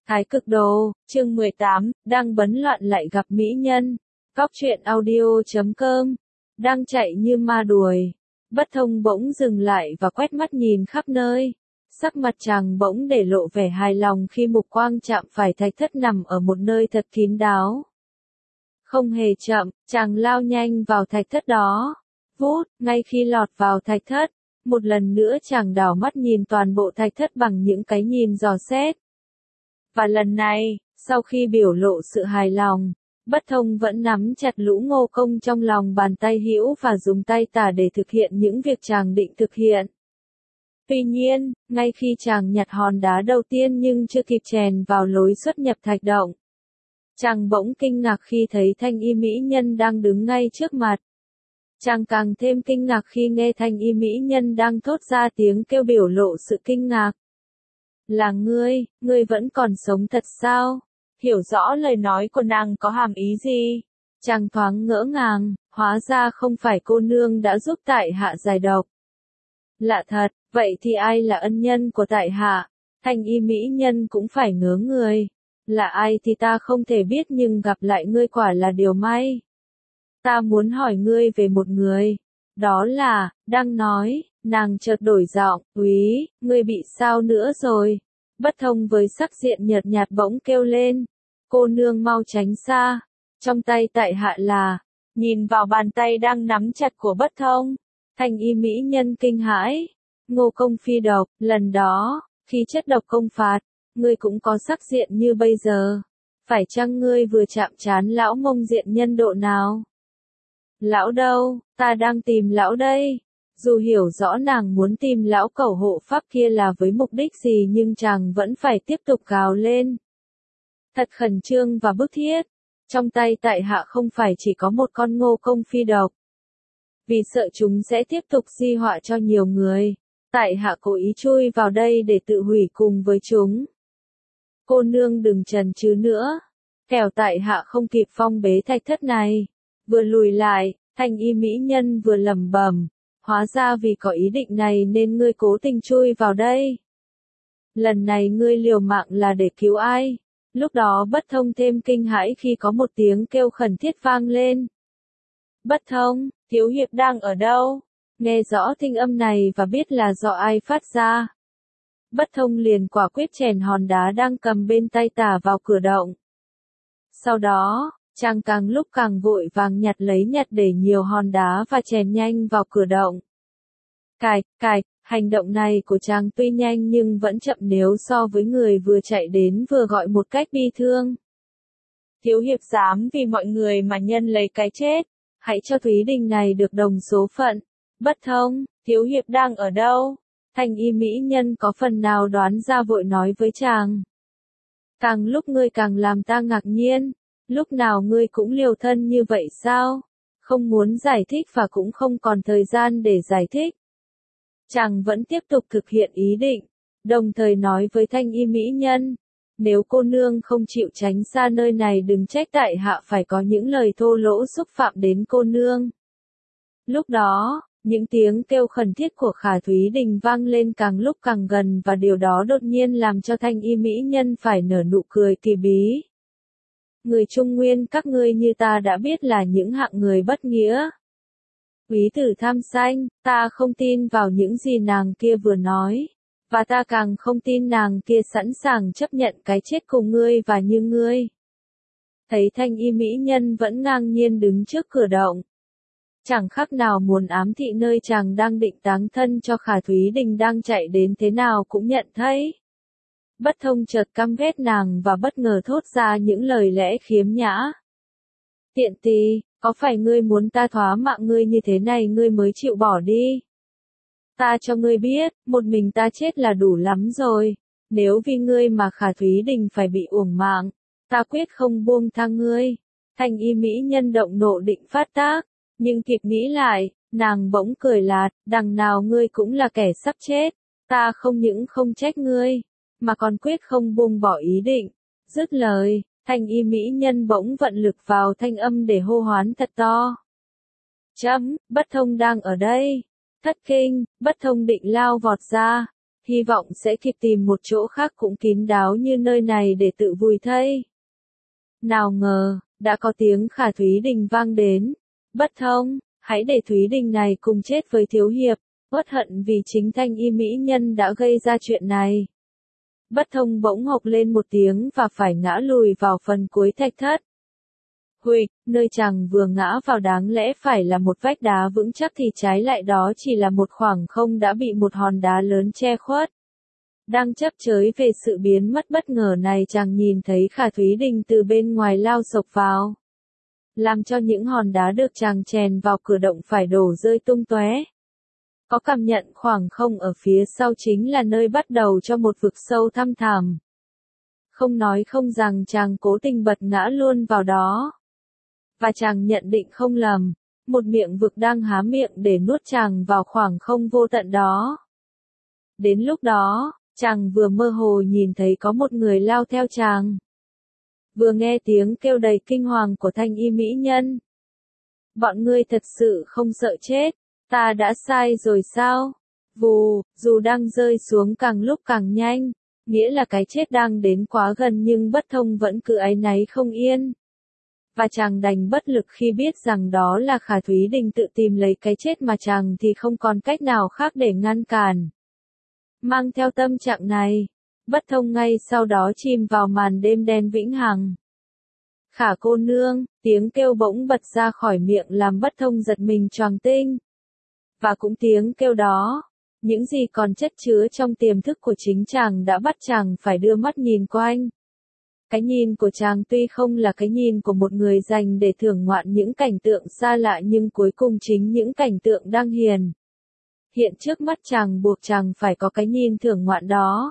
Thái cực đồ, chương 18, đang bấn loạn lại gặp mỹ nhân. Góc truyện audio.com, đang chạy như ma đuổi. Bất Thông bỗng dừng lại và quét mắt nhìn khắp nơi. Sắc mặt chàng bỗng để lộ vẻ hài lòng khi mục quang chạm phải thạch thất nằm ở một nơi thật kín đáo. Không hề chậm, chàng lao nhanh vào thạch thất đó. Vút, ngay khi lọt vào thạch thất, một lần nữa chàng đảo mắt nhìn toàn bộ thạch thất bằng những cái nhìn dò xét. Và lần này, sau khi biểu lộ sự hài lòng, Bất Thông vẫn nắm chặt Lũ Ngô Công trong lòng bàn tay hữu và dùng tay tả để thực hiện những việc chàng định thực hiện. Tuy nhiên, ngay khi chàng nhặt hòn đá đầu tiên nhưng chưa kịp chèn vào lối xuất nhập thạch động, chàng bỗng kinh ngạc khi thấy thanh y mỹ nhân đang đứng ngay trước mặt. Chàng càng thêm kinh ngạc khi nghe thanh y mỹ nhân đang thốt ra tiếng kêu biểu lộ sự kinh ngạc. Là ngươi vẫn còn sống thật sao? Hiểu rõ lời nói của nàng có hàm ý gì? Chàng thoáng ngỡ ngàng, hóa ra không phải cô nương đã giúp tại hạ giải độc. Lạ thật, vậy thì ai là ân nhân của tại hạ? Thanh y mỹ nhân cũng phải ngớ người. Là ai thì ta không thể biết nhưng gặp lại ngươi quả là điều may. Ta muốn hỏi ngươi về một người. Đó là, đang nói, nàng chợt đổi giọng, úy, ngươi bị sao nữa rồi? Bất Thông với sắc diện nhợt nhạt bỗng kêu lên. Cô nương mau tránh xa. Trong tay tại hạ là, nhìn vào bàn tay đang nắm chặt của Bất Thông. Thanh y mỹ nhân kinh hãi. Ngô Công phi độc, lần đó, khi chất độc công phạt, ngươi cũng có sắc diện như bây giờ. Phải chăng ngươi vừa chạm trán lão Mông diện nhân độ nào? Lão đâu, ta đang tìm lão đây. Dù hiểu rõ nàng muốn tìm lão cẩu hộ pháp kia là với mục đích gì nhưng chàng vẫn phải tiếp tục gào lên. Thật khẩn trương và bức thiết. Trong tay tại hạ không phải chỉ có một con Ngô Công phi độc. Vì sợ chúng sẽ tiếp tục di họa cho nhiều người, tại hạ cố ý chui vào đây để tự hủy cùng với chúng. Cô nương đừng chần chừ nữa. Kẻo tại hạ không kịp phong bế thạch thất này. Vừa lùi lại, thanh y mỹ nhân vừa lẩm bẩm. Hóa ra vì có ý định này nên ngươi cố tình chui vào đây. Lần này ngươi liều mạng là để cứu ai? Lúc đó Bất Thông thêm kinh hãi khi có một tiếng kêu khẩn thiết vang lên. Bất Thông, thiếu hiệp đang ở đâu? Nghe rõ thanh âm này và biết là do ai phát ra. Bất Thông liền quả quyết chèn hòn đá đang cầm bên tay tả vào cửa động. Sau đó, chàng càng lúc càng vội vàng nhặt để nhiều hòn đá và chèn nhanh vào cửa động. Cạch, hành động này của chàng tuy nhanh nhưng vẫn chậm nếu so với người vừa chạy đến vừa gọi một cách bi thương. Thiếu hiệp dám vì mọi người mà nhân lấy cái chết, hãy cho Thúy Đình này được đồng số phận. Bất Thông, thiếu hiệp đang ở đâu? Thanh y mỹ nhân có phần nào đoán ra vội nói với chàng. Càng lúc ngươi càng làm ta ngạc nhiên. Lúc nào ngươi cũng liều thân như vậy sao? Không muốn giải thích và cũng không còn thời gian để giải thích. Chàng vẫn tiếp tục thực hiện ý định, đồng thời nói với thanh y mỹ nhân. Nếu cô nương không chịu tránh xa nơi này đừng trách tại hạ phải có những lời thô lỗ xúc phạm đến cô nương. Lúc đó, những tiếng kêu khẩn thiết của Khả Thúy Đình vang lên càng lúc càng gần và điều đó đột nhiên làm cho thanh y mỹ nhân phải nở nụ cười kỳ bí. Người Trung Nguyên các ngươi như ta đã biết là những hạng người bất nghĩa. Quý tử tham sanh, ta không tin vào những gì nàng kia vừa nói. Và ta càng không tin nàng kia sẵn sàng chấp nhận cái chết cùng ngươi và như ngươi. Thấy thanh y mỹ nhân vẫn ngang nhiên đứng trước cửa động. Chẳng khác nào muốn ám thị nơi chàng đang định táng thân cho Khả Thúy Đình đang chạy đến thế nào cũng nhận thấy. Bất Thông chợt căm ghét nàng và bất ngờ thốt ra những lời lẽ khiếm nhã. Tiện tỳ, có phải ngươi muốn ta thóa mạng ngươi như thế này ngươi mới chịu bỏ đi? Ta cho ngươi biết, một mình ta chết là đủ lắm rồi. Nếu vì ngươi mà Khả Thúy Đình phải bị uổng mạng, ta quyết không buông tha ngươi. Thanh y mỹ nhân động nộ định phát tác, nhưng kịp nghĩ lại, nàng bỗng cười lạt, đằng nào ngươi cũng là kẻ sắp chết. Ta không những không trách ngươi, mà còn quyết không buông bỏ ý định. Dứt lời, thanh y mỹ nhân bỗng vận lực vào thanh âm để hô hoán thật to. Bất Thông đang ở đây. Thất kinh, Bất Thông định lao vọt ra. hy vọng sẽ kịp tìm một chỗ khác cũng kín đáo như nơi này để tự vùi thây. Nào ngờ, đã có tiếng Khả Thúy Đình vang đến. Bất Thông, hãy để Thúy Đình này cùng chết với thiếu hiệp, uất hận vì chính Thanh Y mỹ nhân đã gây ra chuyện này. Bất Thông bỗng hộc lên một tiếng và phải ngã lùi vào phần cuối thạch thất. Huỵch, nơi chàng vừa ngã vào đáng lẽ phải là một vách đá vững chắc thì trái lại đó chỉ là một khoảng không đã bị một hòn đá lớn che khuất. Đang chấp chới về sự biến mất bất ngờ này, chàng nhìn thấy Khả Thúy Đình từ bên ngoài lao sộc vào, làm cho những hòn đá được chàng chèn vào cửa động phải đổ rơi tung tóe. Có cảm nhận khoảng không ở phía sau chính là nơi bắt đầu cho một vực sâu thăm thẳm. Không nói không rằng chàng cố tình bật ngã luôn vào đó. Và chàng nhận định không lầm, một miệng vực đang há miệng để nuốt chàng vào khoảng không vô tận đó. Đến lúc đó, chàng vừa mơ hồ nhìn thấy có một người lao theo chàng. Vừa nghe tiếng kêu đầy kinh hoàng của Thanh Y mỹ nhân. Bọn ngươi thật sự không sợ chết, ta đã sai rồi sao? Vù, dù đang rơi xuống càng lúc càng nhanh, nghĩa là cái chết đang đến quá gần nhưng Bất Thông vẫn cứ áy náy không yên. Và chàng đành bất lực khi biết rằng đó là Khả Thúy Đình tự tìm lấy cái chết mà chàng thì không còn cách nào khác để ngăn cản. Mang theo tâm trạng này, Bất Thông ngay sau đó chìm vào màn đêm đen vĩnh hằng. Khả cô nương, tiếng kêu bỗng bật ra khỏi miệng làm Bất Thông giật mình choàng tinh. Và cũng tiếng kêu đó, những gì còn chất chứa trong tiềm thức của chính chàng đã bắt chàng phải đưa mắt nhìn quanh. Cái nhìn của chàng tuy không là cái nhìn của một người dành để thưởng ngoạn những cảnh tượng xa lạ nhưng cuối cùng chính những cảnh tượng đang hiện trước mắt chàng buộc chàng phải có cái nhìn thưởng ngoạn đó.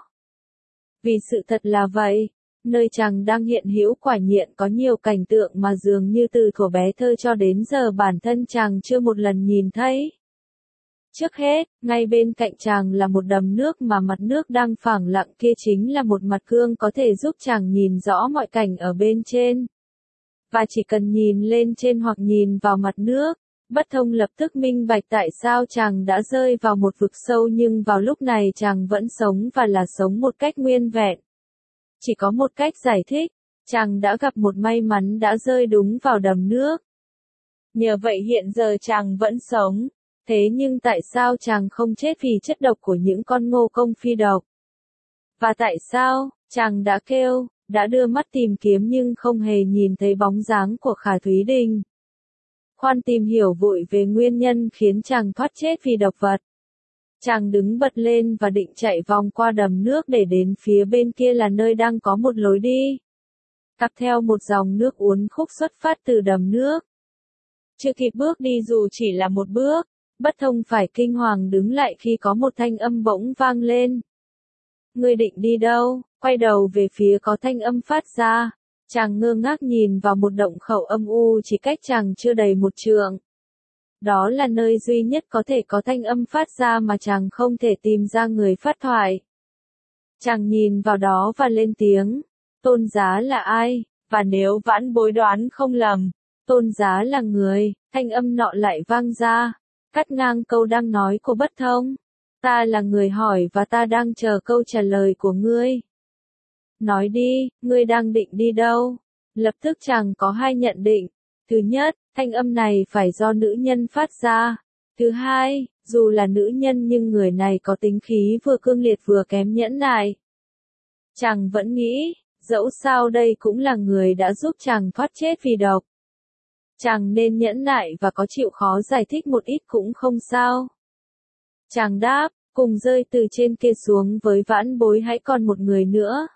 Vì sự thật là vậy, nơi chàng đang hiện hữu quả nhiên có nhiều cảnh tượng mà dường như từ thuở bé thơ cho đến giờ bản thân chàng chưa một lần nhìn thấy. Trước hết, ngay bên cạnh chàng là một đầm nước mà mặt nước đang phẳng lặng kia chính là một mặt gương có thể giúp chàng nhìn rõ mọi cảnh ở bên trên. Và chỉ cần nhìn lên trên hoặc nhìn vào mặt nước, Bất Thông lập tức minh bạch tại sao chàng đã rơi vào một vực sâu nhưng vào lúc này chàng vẫn sống và là sống một cách nguyên vẹn. Chỉ có một cách giải thích, chàng đã gặp một may mắn đã rơi đúng vào đầm nước. Nhờ vậy hiện giờ chàng vẫn sống. Thế nhưng tại sao chàng không chết vì chất độc của những con ngô công phi độc? Và tại sao, chàng đã kêu, đã đưa mắt tìm kiếm nhưng không hề nhìn thấy bóng dáng của Khả Thúy Đình? Khoan tìm hiểu vội về nguyên nhân khiến chàng thoát chết vì độc vật. Chàng đứng bật lên và định chạy vòng qua đầm nước để đến phía bên kia là nơi đang có một lối đi. Cặp theo một dòng nước uốn khúc xuất phát từ đầm nước. Chưa kịp bước đi dù chỉ là một bước, Bất Thông phải kinh hoàng đứng lại khi có một thanh âm bỗng vang lên. Ngươi định đi đâu? Quay đầu về phía có thanh âm phát ra. Chàng ngơ ngác nhìn vào một động khẩu âm u chỉ cách chàng chưa đầy một trượng. Đó là nơi duy nhất có thể có thanh âm phát ra mà chàng không thể tìm ra người phát thoại. Chàng nhìn vào đó và lên tiếng. Tôn Giá là ai? Và nếu vãn bối đoán không lầm, Tôn Giá là người. Thanh âm nọ lại vang ra, cắt ngang câu đang nói của Bất Thông. Ta là người hỏi và ta đang chờ câu trả lời của ngươi. Nói đi, ngươi đang định đi đâu? Lập tức chàng có hai nhận định. Thứ nhất, thanh âm này phải do nữ nhân phát ra. Thứ hai, dù là nữ nhân nhưng người này có tính khí vừa cương liệt vừa kém nhẫn nại. Chàng vẫn nghĩ, dẫu sao đây cũng là người đã giúp chàng thoát chết vì độc. Chàng nên nhẫn nại và có chịu khó giải thích một ít cũng không sao. Chàng đáp, cùng rơi từ trên kia xuống với vãn bối hãy còn một người nữa.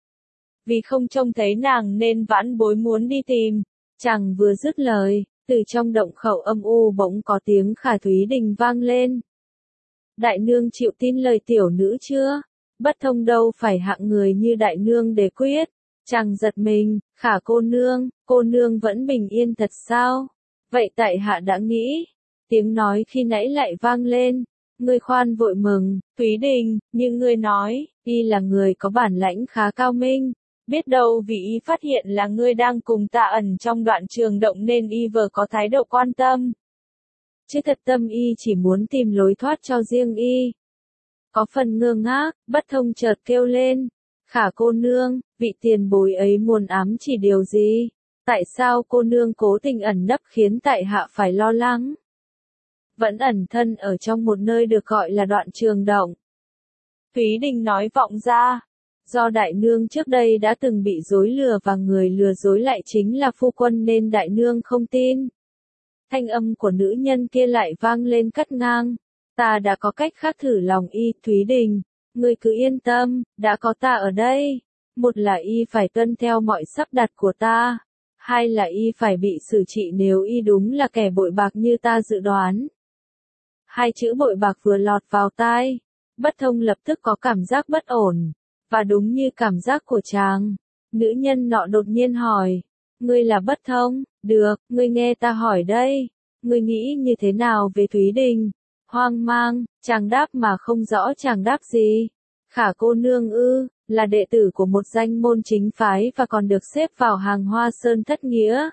Vì không trông thấy nàng nên vãn bối muốn đi tìm. Chàng vừa dứt lời, từ trong động khẩu âm u bỗng có tiếng Khả Thúy Đình vang lên. Đại nương chịu tin lời tiểu nữ chưa? Bất Thông đâu phải hạng người như đại nương để quyết. Chàng giật mình, Khả cô nương vẫn bình yên thật sao? Vậy tại hạ đã nghĩ. Tiếng nói khi nãy lại vang lên. Ngươi khoan vội mừng, Thúy Đình, nhưng ngươi nói, y là người có bản lãnh khá cao minh. Biết đâu vì y phát hiện là ngươi đang cùng ta ẩn trong đoạn trường động nên y vừa có thái độ quan tâm. Chứ thật tâm y chỉ muốn tìm lối thoát cho riêng y. Có phần ngơ ngác, Bất Thông chợt kêu lên. Khả cô nương, vị tiền bối ấy muốn ám chỉ điều gì? Tại sao cô nương cố tình ẩn nấp khiến tại hạ phải lo lắng? Vẫn ẩn thân ở trong một nơi được gọi là Đoạn Trường Động. Thúy Đình nói vọng ra. Do đại nương trước đây đã từng bị dối lừa và người lừa dối lại chính là phu quân nên đại nương không tin. Thanh âm của nữ nhân kia lại vang lên cắt ngang. Ta đã có cách khác thử lòng y, Thúy Đình. Ngươi cứ yên tâm, đã có ta ở đây. Một là y phải tuân theo mọi sắp đặt của ta. Hai là y phải bị xử trị nếu y đúng là kẻ bội bạc như ta dự đoán. Hai chữ bội bạc vừa lọt vào tai. Bất Thông lập tức có cảm giác bất ổn. Và đúng như cảm giác của chàng. Nữ nhân nọ đột nhiên hỏi. Ngươi là Bất Thông? Được, ngươi nghe ta hỏi đây. Ngươi nghĩ như thế nào về Thúy Đình? Hoang mang, chàng đáp mà không rõ chàng đáp gì. Khả cô nương ư, là đệ tử của một danh môn chính phái và còn được xếp vào hàng Hoa Sơn thất nghĩa.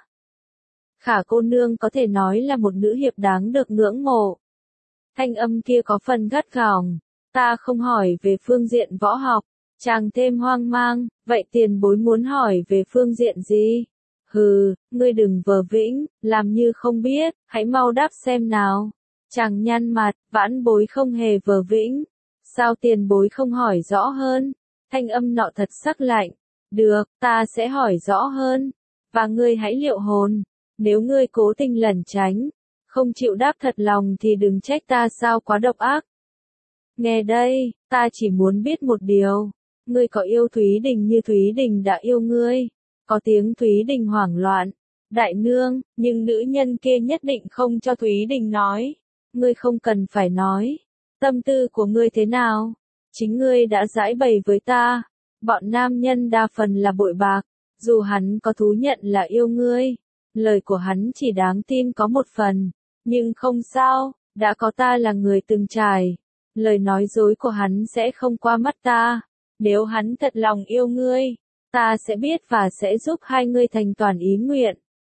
Khả cô nương có thể nói là một nữ hiệp đáng được ngưỡng mộ. Thanh âm kia có phần gắt gỏng. Ta không hỏi về phương diện võ học. Chàng thêm hoang mang, vậy tiền bối muốn hỏi về phương diện gì? Hừ, ngươi đừng vờ vĩnh, làm như không biết, hãy mau đáp xem nào. Chàng nhăn mặt, vãn bối không hề vờ vĩnh. Sao tiền bối không hỏi rõ hơn? Thanh âm nọ thật sắc lạnh. Được, ta sẽ hỏi rõ hơn. Và ngươi hãy liệu hồn. Nếu ngươi cố tình lẩn tránh, không chịu đáp thật lòng thì đừng trách ta sao quá độc ác. Nghe đây, ta chỉ muốn biết một điều. Ngươi có yêu Thúy Đình như Thúy Đình đã yêu ngươi? Có tiếng Thúy Đình hoảng loạn. Đại nương, nhưng nữ nhân kia nhất định không cho Thúy Đình nói. Ngươi không cần phải nói. Tâm tư của ngươi thế nào? Chính ngươi đã giải bày với ta. Bọn nam nhân đa phần là bội bạc. Dù hắn có thú nhận là yêu ngươi. Lời của hắn chỉ đáng tin có một phần. Nhưng không sao, đã có ta là người từng trải. Lời nói dối của hắn sẽ không qua mắt ta. Nếu hắn thật lòng yêu ngươi, ta sẽ biết và sẽ giúp hai ngươi thành toàn ý nguyện.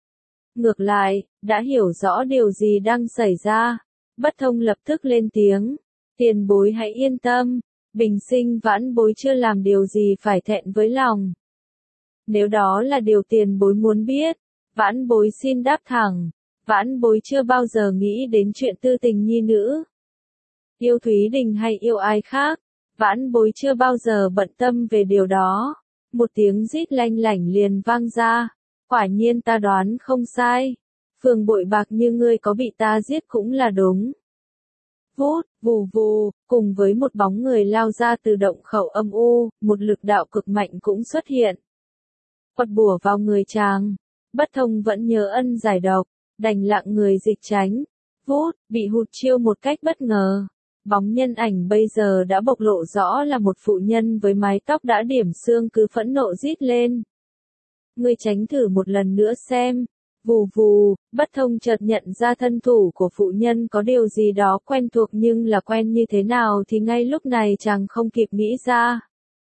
Ngược lại, đã hiểu rõ điều gì đang xảy ra. Bất Thông lập tức lên tiếng. Tiền bối hãy yên tâm. Bình sinh vãn bối chưa làm điều gì phải thẹn với lòng. Nếu đó là điều tiền bối muốn biết, vãn bối xin đáp thẳng. Vãn bối chưa bao giờ nghĩ đến chuyện tư tình nhi nữ. Yêu Thúy Đình hay yêu ai khác, vãn bối chưa bao giờ bận tâm về điều đó. Một tiếng rít lanh lảnh liền vang ra. Quả nhiên ta đoán không sai. Phường bội bạc như ngươi có bị ta giết cũng là đúng. Vút, vù vù, cùng với một bóng người lao ra từ động khẩu âm u, một lực đạo cực mạnh cũng xuất hiện. Quật bùa vào người chàng. Bất Thông vẫn nhớ ân giải độc, đành lặng người dịch tránh. Vút, bị hụt chiêu một cách bất ngờ. Bóng nhân ảnh bây giờ đã bộc lộ rõ là một phụ nhân với mái tóc đã điểm xương cứ phẫn nộ rít lên. Ngươi tránh thử một lần nữa xem. Vù vù, Bất Thông chợt nhận ra thân thủ của phụ nhân có điều gì đó quen thuộc nhưng là quen như thế nào thì ngay lúc này chàng không kịp nghĩ ra.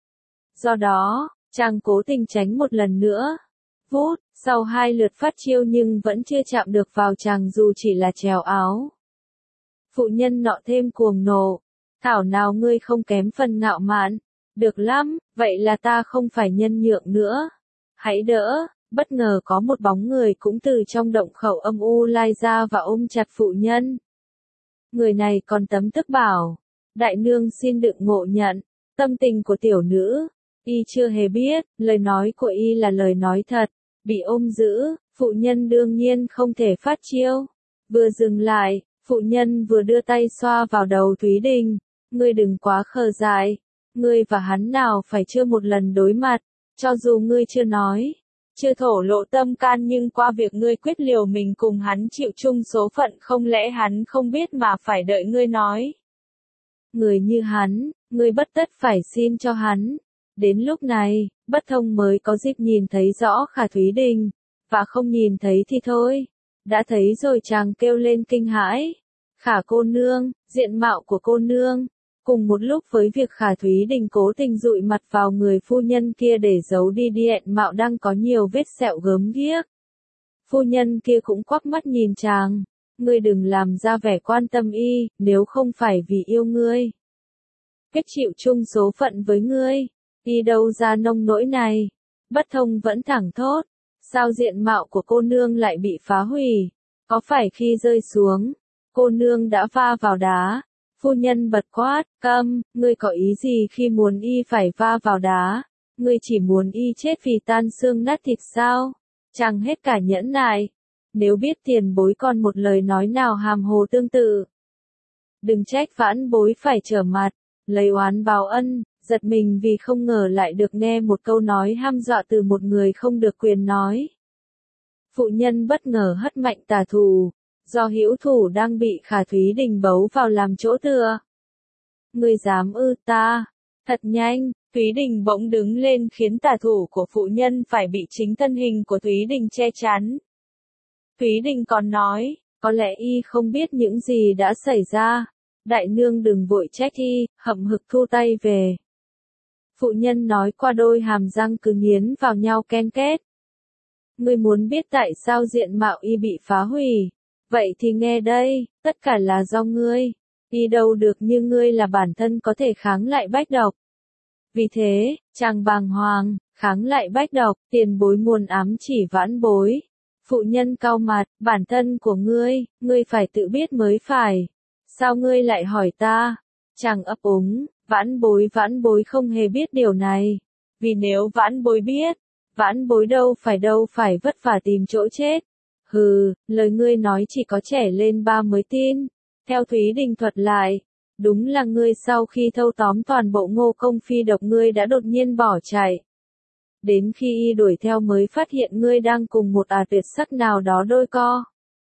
Do đó, chàng cố tình tránh một lần nữa. Vút, sau hai lượt phát chiêu nhưng vẫn chưa chạm được vào chàng dù chỉ là trèo áo. Phụ nhân nọ thêm cuồng nộ. Thảo nào ngươi không kém phần ngạo mạn. Được lắm, vậy là ta không phải nhân nhượng nữa. Hãy đỡ. Bất ngờ có một bóng người cũng từ trong động khẩu âm u lai ra và ôm chặt phụ nhân. Người này còn tấm tức bảo. Đại nương xin đừng ngộ nhận. Tâm tình của tiểu nữ. Y chưa hề biết, lời nói của y là lời nói thật. Bị ôm giữ, phụ nhân đương nhiên không thể phát chiêu. Vừa dừng lại, phụ nhân vừa đưa tay xoa vào đầu Thúy Đình. Ngươi đừng quá khờ dại. Ngươi và hắn nào phải chưa một lần đối mặt. Cho dù ngươi chưa nói, chưa thổ lộ tâm can nhưng qua việc ngươi quyết liều mình cùng hắn chịu chung số phận không lẽ hắn không biết mà phải đợi ngươi nói. Người như hắn, ngươi bất tất phải xin cho hắn. Đến lúc này, Bất Thông mới có dịp nhìn thấy rõ Khả Thúy Đình. Và không nhìn thấy thì thôi. Đã thấy rồi chàng kêu lên kinh hãi. Khả cô nương, diện mạo của cô nương. Cùng một lúc với việc Khả Thúy Đình cố tình dụi mặt vào người phu nhân kia để giấu đi diện mạo đang có nhiều vết sẹo gớm ghiếc. Phu nhân kia cũng quắc mắt nhìn chàng. Ngươi đừng làm ra vẻ quan tâm y, nếu không phải vì yêu ngươi. quyết chịu chung số phận với ngươi. Đi đâu ra nông nỗi này? Bất Thông vẫn thẳng thốt. Sao diện mạo của cô nương lại bị phá hủy? Có phải khi rơi xuống, cô nương đã va vào đá? Phu nhân bật quát, câm, ngươi có ý gì khi muốn y phải va vào đá? Ngươi chỉ muốn y chết vì tan xương nát thịt sao? Chàng hết cả nhẫn nại. Nếu biết tiền bối còn một lời nói nào hàm hồ tương tự, đừng trách vãn bối phải trở mặt, lấy oán báo ân, giật mình vì không ngờ lại được nghe một câu nói hăm dọa từ một người không được quyền nói. Phụ nhân bất ngờ hất mạnh tà thủ, do hữu thủ đang bị Khả Thúy Đình bấu vào làm chỗ tựa. Ngươi dám ư? Ta, thật nhanh. Thúy Đình bỗng đứng lên khiến tà thủ của phụ nhân phải bị chính thân hình của Thúy Đình che chắn. Thúy Đình còn nói, có lẽ y không biết những gì đã xảy ra. Đại nương đừng vội trách y, hậm hực thu tay về. Phụ nhân nói qua đôi hàm răng cứ nghiến vào nhau ken két. Ngươi muốn biết tại sao diện mạo y bị phá hủy? Vậy thì nghe đây, tất cả là do ngươi. Y đâu được như ngươi là bản thân có thể kháng lại bách độc. Vì thế, chàng bàng hoàng, kháng lại bách độc, tiền bối muốn ám chỉ vãn bối. Phụ nhân cau mặt, bản thân của ngươi phải tự biết mới phải. Sao ngươi lại hỏi ta? Chàng ấp úng, vãn bối không hề biết điều này. Vì nếu vãn bối biết, vãn bối đâu phải vất vả tìm chỗ chết. Hừ, lời ngươi nói chỉ có trẻ lên ba mới tin. Theo Thúy Đình thuật lại, đúng là ngươi sau khi thâu tóm toàn bộ Ngô Công phi độc ngươi đã đột nhiên bỏ chạy. Đến khi y đuổi theo mới phát hiện ngươi đang cùng một tuyệt sắc nào đó đôi co.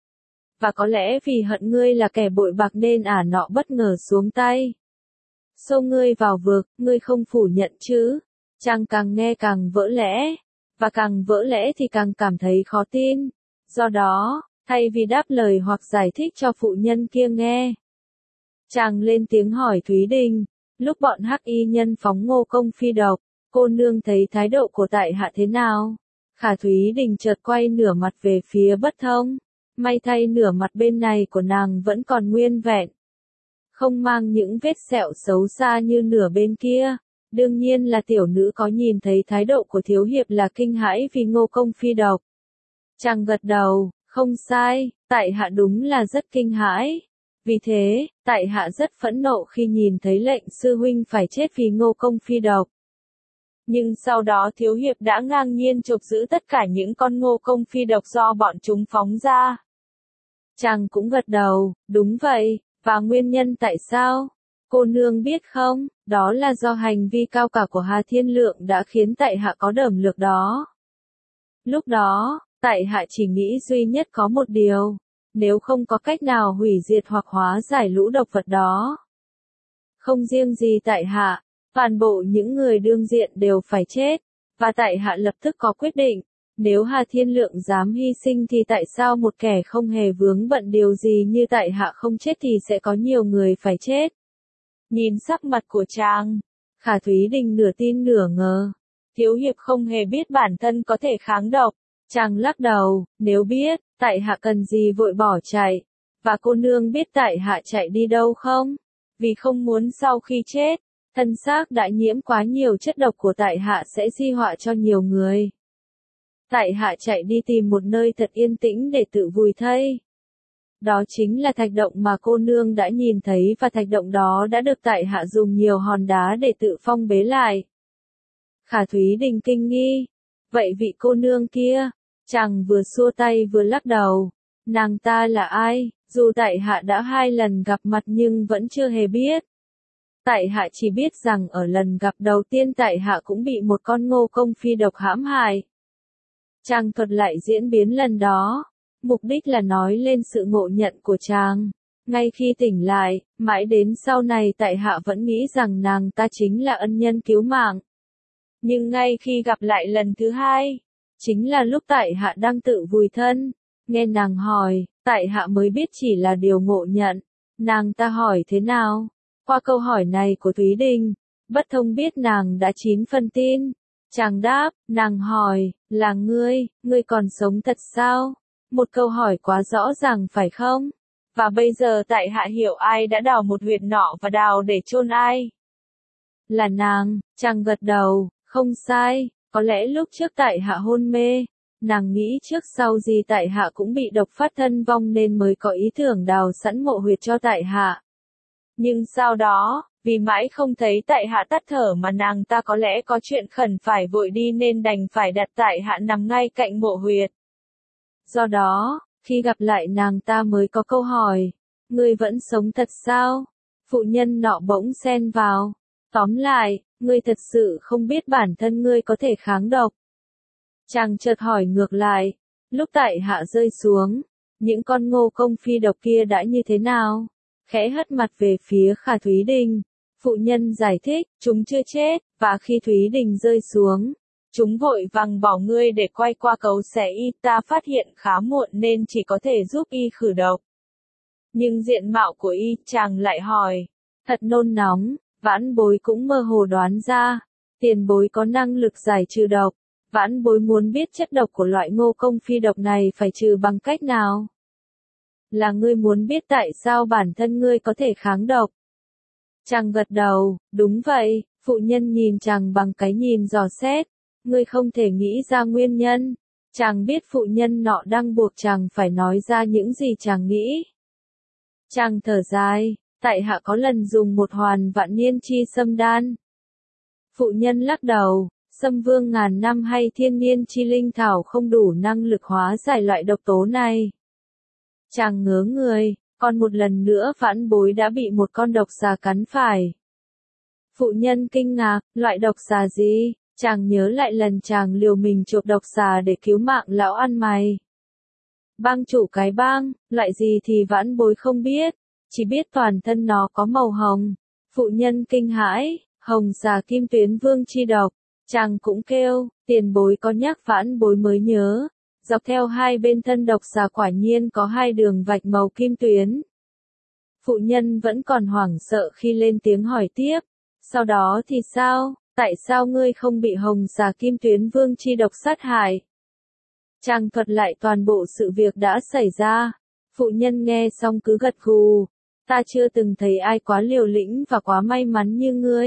Và có lẽ vì hận ngươi là kẻ bội bạc nên nọ bất ngờ xuống tay. Xô ngươi vào vực, ngươi không phủ nhận chứ? Chàng càng nghe càng vỡ lẽ, và càng vỡ lẽ thì càng cảm thấy khó tin. Do đó, thay vì đáp lời hoặc giải thích cho phụ nhân kia nghe, chàng lên tiếng hỏi Thúy Đình, lúc bọn hắc y nhân phóng Ngô Công phi độc, cô nương thấy thái độ của tại hạ thế nào? Khả Thúy Đình chợt quay nửa mặt về phía Bất Thông, may thay nửa mặt bên này của nàng vẫn còn nguyên vẹn, không mang những vết sẹo xấu xa như nửa bên kia. Đương nhiên là tiểu nữ có nhìn thấy thái độ của thiếu hiệp là kinh hãi vì Ngô Công phi độc. Chàng gật đầu, không sai, tại hạ đúng là rất kinh hãi. Vì thế, tại hạ rất phẫn nộ khi nhìn thấy lệnh sư huynh phải chết vì Ngô Công phi độc. Nhưng sau đó thiếu hiệp đã ngang nhiên chộp giữ tất cả những con Ngô Công phi độc do bọn chúng phóng ra. Chàng cũng gật đầu, đúng vậy, và nguyên nhân tại sao? Cô nương biết không, đó là do hành vi cao cả của Hà Thiên Lượng đã khiến tại hạ có đởm lược đó. Lúc đó, tại hạ chỉ nghĩ duy nhất có một điều, nếu không có cách nào hủy diệt hoặc hóa giải lũ độc vật đó. Không riêng gì tại hạ, toàn bộ những người đương diện đều phải chết, và tại hạ lập tức có quyết định, nếu Hà Thiên Lượng dám hy sinh thì tại sao một kẻ không hề vướng bận điều gì như tại hạ không chết thì sẽ có nhiều người phải chết. Nhìn sắc mặt của chàng, Khả Thúy Đình nửa tin nửa ngờ. Thiếu hiệp không hề biết bản thân có thể kháng độc. Chàng lắc đầu, nếu biết, tại hạ cần gì vội bỏ chạy. Và cô nương biết tại hạ chạy đi đâu không? Vì không muốn sau khi chết, thân xác đã nhiễm quá nhiều chất độc của tại hạ sẽ di họa cho nhiều người. Tại hạ chạy đi tìm một nơi thật yên tĩnh để tự vùi thây. Đó chính là thạch động mà cô nương đã nhìn thấy và thạch động đó đã được tại hạ dùng nhiều hòn đá để tự phong bế lại. Khả Thúy Đình kinh nghi. Vậy vị cô nương kia, chàng vừa xua tay vừa lắc đầu. Nàng ta là ai? Dù tại hạ đã 2 lần gặp mặt nhưng vẫn chưa hề biết. Tại hạ chỉ biết rằng ở lần gặp đầu tiên tại hạ cũng bị một con Ngô Công phi độc hãm hại. Chàng thuật lại diễn biến lần đó. Mục đích là nói lên sự ngộ nhận của chàng. Ngay khi tỉnh lại, mãi đến sau này tại hạ vẫn nghĩ rằng nàng ta chính là ân nhân cứu mạng. Nhưng ngay khi gặp lại lần thứ 2, chính là lúc tại hạ đang tự vùi thân, nghe nàng hỏi, tại hạ mới biết chỉ là điều ngộ nhận. Nàng ta hỏi thế nào? Qua câu hỏi này của Thúy Đình, Bất Thông biết nàng đã 9 phần tin. Chàng đáp, nàng hỏi, là ngươi còn sống thật sao? Một câu hỏi quá rõ ràng phải không? Và bây giờ tại hạ hiểu ai đã đào một huyệt nọ và đào để chôn ai. Là nàng, chàng gật đầu, không sai, có lẽ lúc trước tại hạ hôn mê, nàng nghĩ trước sau gì tại hạ cũng bị độc phát thân vong nên mới có ý tưởng đào sẵn mộ huyệt cho tại hạ. Nhưng sau đó, vì mãi không thấy tại hạ tắt thở mà nàng ta có lẽ có chuyện khẩn phải vội đi nên đành phải đặt tại hạ nằm ngay cạnh mộ huyệt. Do đó, khi gặp lại nàng ta mới có câu hỏi, ngươi vẫn sống thật sao? Phụ nhân nọ bỗng xen vào, tóm lại, ngươi thật sự không biết bản thân ngươi có thể kháng độc. Chàng chợt hỏi ngược lại, lúc tại hạ rơi xuống, những con ngô công phi độc kia đã như thế nào? Khẽ hất mặt về phía Khả Thúy Đình, phụ nhân giải thích, chúng chưa chết, và khi Thúy Đình rơi xuống, chúng vội vàng bỏ ngươi để quay qua cấu xé y, ta phát hiện khá muộn nên chỉ có thể giúp y khử độc. Nhưng diện mạo của y, chàng lại hỏi, thật nôn nóng, vãn bối cũng mơ hồ đoán ra, tiền bối có năng lực giải trừ độc, vãn bối muốn biết chất độc của loại ngô công phi độc này phải trừ bằng cách nào? Là ngươi muốn biết tại sao bản thân ngươi có thể kháng độc? Chàng gật đầu, đúng vậy, phụ nhân nhìn chàng bằng cái nhìn dò xét, ngươi không thể nghĩ ra nguyên nhân. Chàng biết phụ nhân nọ đang buộc chàng phải nói ra những gì chàng nghĩ. Chàng thở dài, tại hạ có lần dùng một hoàn vạn niên chi sâm đan. Phụ nhân lắc đầu, sâm vương ngàn năm hay thiên niên chi linh thảo không đủ năng lực hóa giải loại độc tố này. Chàng ngớ người, còn một lần nữa vãn bối đã bị một con độc xà cắn phải. Phụ nhân kinh ngạc, loại độc xà gì? Chàng nhớ lại lần chàng liều mình chộp độc xà để cứu mạng lão ăn mày. Bang chủ cái bang, loại gì thì vãn bối không biết, chỉ biết toàn thân nó có màu hồng. Phụ nhân kinh hãi, hồng xà kim tuyến vương chi độc. Chàng cũng kêu, tiền bối có nhắc vãn bối mới nhớ. Dọc theo hai bên thân độc xà quả nhiên có hai đường vạch màu kim tuyến. Phụ nhân vẫn còn hoảng sợ khi lên tiếng hỏi tiếp. Sau đó thì sao? Tại sao ngươi không bị hồng xà kim tuyến vương chi độc sát hại? Chàng thuật lại toàn bộ sự việc đã xảy ra. Phụ nhân nghe xong cứ gật gù. Ta chưa từng thấy ai quá liều lĩnh và quá may mắn như ngươi.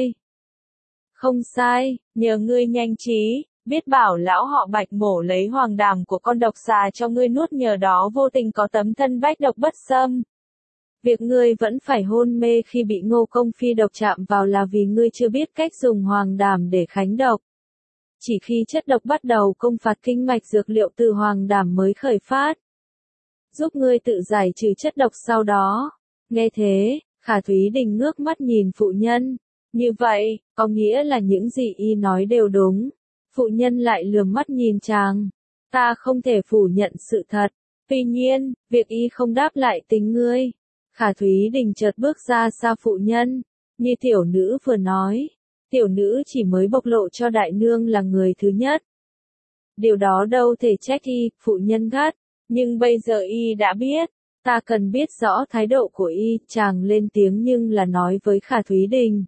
Không sai, nhờ ngươi nhanh trí, biết bảo lão họ Bạch mổ lấy hoàng đàm của con độc xà cho ngươi nuốt, nhờ đó vô tình có tấm thân bách độc bất xâm. Việc ngươi vẫn phải hôn mê khi bị ngô công phi độc chạm vào là vì ngươi chưa biết cách dùng hoàng đàm để khánh độc. Chỉ khi chất độc bắt đầu công phạt kinh mạch, dược liệu từ hoàng đàm mới khởi phát, giúp ngươi tự giải trừ chất độc sau đó. Nghe thế, Khả Thúy Đình ngước mắt nhìn phụ nhân. Như vậy, có nghĩa là những gì y nói đều đúng. Phụ nhân lại lườm mắt nhìn chàng. Ta không thể phủ nhận sự thật. Tuy nhiên, việc y không đáp lại tính ngươi. Khả Thúy Đình chợt bước ra xa phụ nhân. Như tiểu nữ vừa nói. Tiểu nữ chỉ mới bộc lộ cho đại nương là người thứ nhất. Điều đó đâu thể trách y, phụ nhân gắt. Nhưng bây giờ y đã biết. Ta cần biết rõ thái độ của y. Chàng lên tiếng nhưng là nói với Khả Thúy Đình.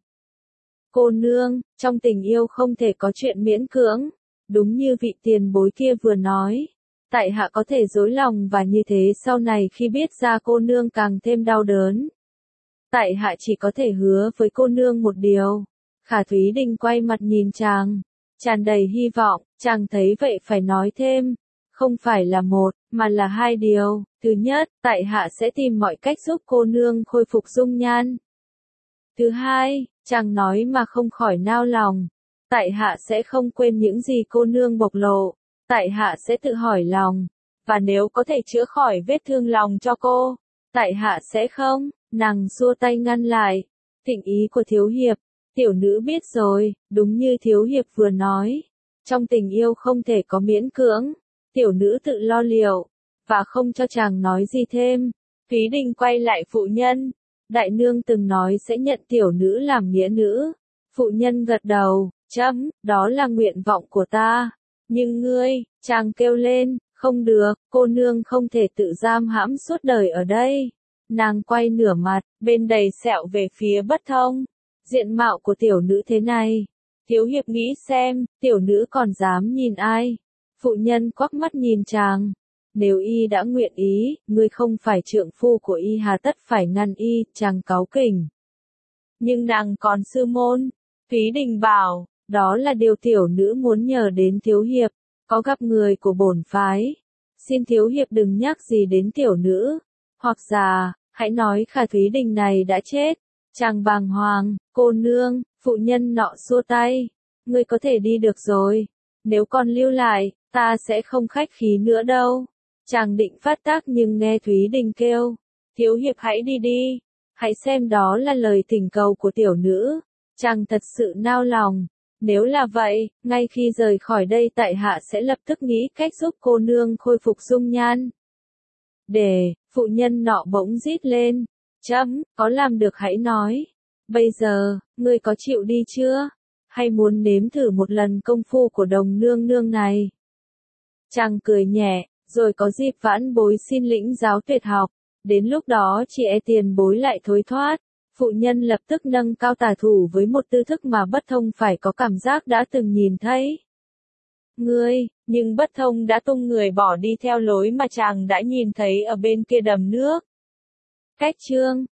Cô nương, trong tình yêu không thể có chuyện miễn cưỡng. Đúng như vị tiền bối kia vừa nói. Tại hạ có thể dối lòng và như thế sau này khi biết ra cô nương càng thêm đau đớn. Tại hạ chỉ có thể hứa với cô nương một điều. Khả Thúy Đình quay mặt nhìn chàng, tràn đầy hy vọng. Chàng thấy vậy phải nói thêm. Không phải là một, mà là hai điều. Thứ nhất, tại hạ sẽ tìm mọi cách giúp cô nương khôi phục dung nhan. Thứ hai, chàng nói mà không khỏi nao lòng. Tại hạ sẽ không quên những gì cô nương bộc lộ. Tại hạ sẽ tự hỏi lòng. Và nếu có thể chữa khỏi vết thương lòng cho cô, tại hạ sẽ không. Nàng xua tay ngăn lại. Thịnh ý của thiếu hiệp. Tiểu nữ biết rồi, đúng như thiếu hiệp vừa nói. Trong tình yêu không thể có miễn cưỡng. Tiểu nữ tự lo liệu. Và không cho chàng nói gì thêm. Thúy Đình quay lại phụ nhân. Đại nương từng nói sẽ nhận tiểu nữ làm nghĩa nữ. Phụ nhân gật đầu, đó là nguyện vọng của ta. Nhưng ngươi, chàng kêu lên, không được, cô nương không thể tự giam hãm suốt đời ở đây. Nàng quay nửa mặt, bên đầy sẹo về phía Bất Thông. Diện mạo của tiểu nữ thế này. Thiếu hiệp nghĩ xem, tiểu nữ còn dám nhìn ai. Phụ nhân quắc mắt nhìn chàng. Nếu y đã nguyện ý, ngươi không phải trượng phu của y hà tất phải ngăn y, chàng cáu kỉnh. Nhưng nàng còn sư môn. Thúy Đình bảo, đó là điều tiểu nữ muốn nhờ đến thiếu hiệp, có gặp người của bổn phái. Xin thiếu hiệp đừng nhắc gì đến tiểu nữ, hoặc già, hãy nói Khả Thúy Đình này đã chết. Chàng bàng hoàng, cô nương, phụ nhân nọ xua tay, ngươi có thể đi được rồi, nếu còn lưu lại, ta sẽ không khách khí nữa đâu. Chàng định phát tác nhưng nghe Thúy Đình kêu, thiếu hiệp hãy đi đi, hãy xem đó là lời thỉnh cầu của tiểu nữ. Chàng thật sự nao lòng, nếu là vậy, ngay khi rời khỏi đây tại hạ sẽ lập tức nghĩ cách giúp cô nương khôi phục dung nhan. Để, phụ nhân nọ bỗng rít lên, chấm, có làm được hãy nói. Bây giờ, ngươi có chịu đi chưa? Hay muốn nếm thử một lần công phu của đồng nương nương này? Chàng cười nhẹ, rồi có dịp vãn bối xin lĩnh giáo tuyệt học. Đến lúc đó chỉ e tiền bối lại thối thoát. Phụ nhân lập tức nâng cao tà thủ với một tư thức mà Bất Thông phải có cảm giác đã từng nhìn thấy. Ngươi, nhưng Bất Thông đã tung người bỏ đi theo lối mà chàng đã nhìn thấy ở bên kia đầm nước. Cách chương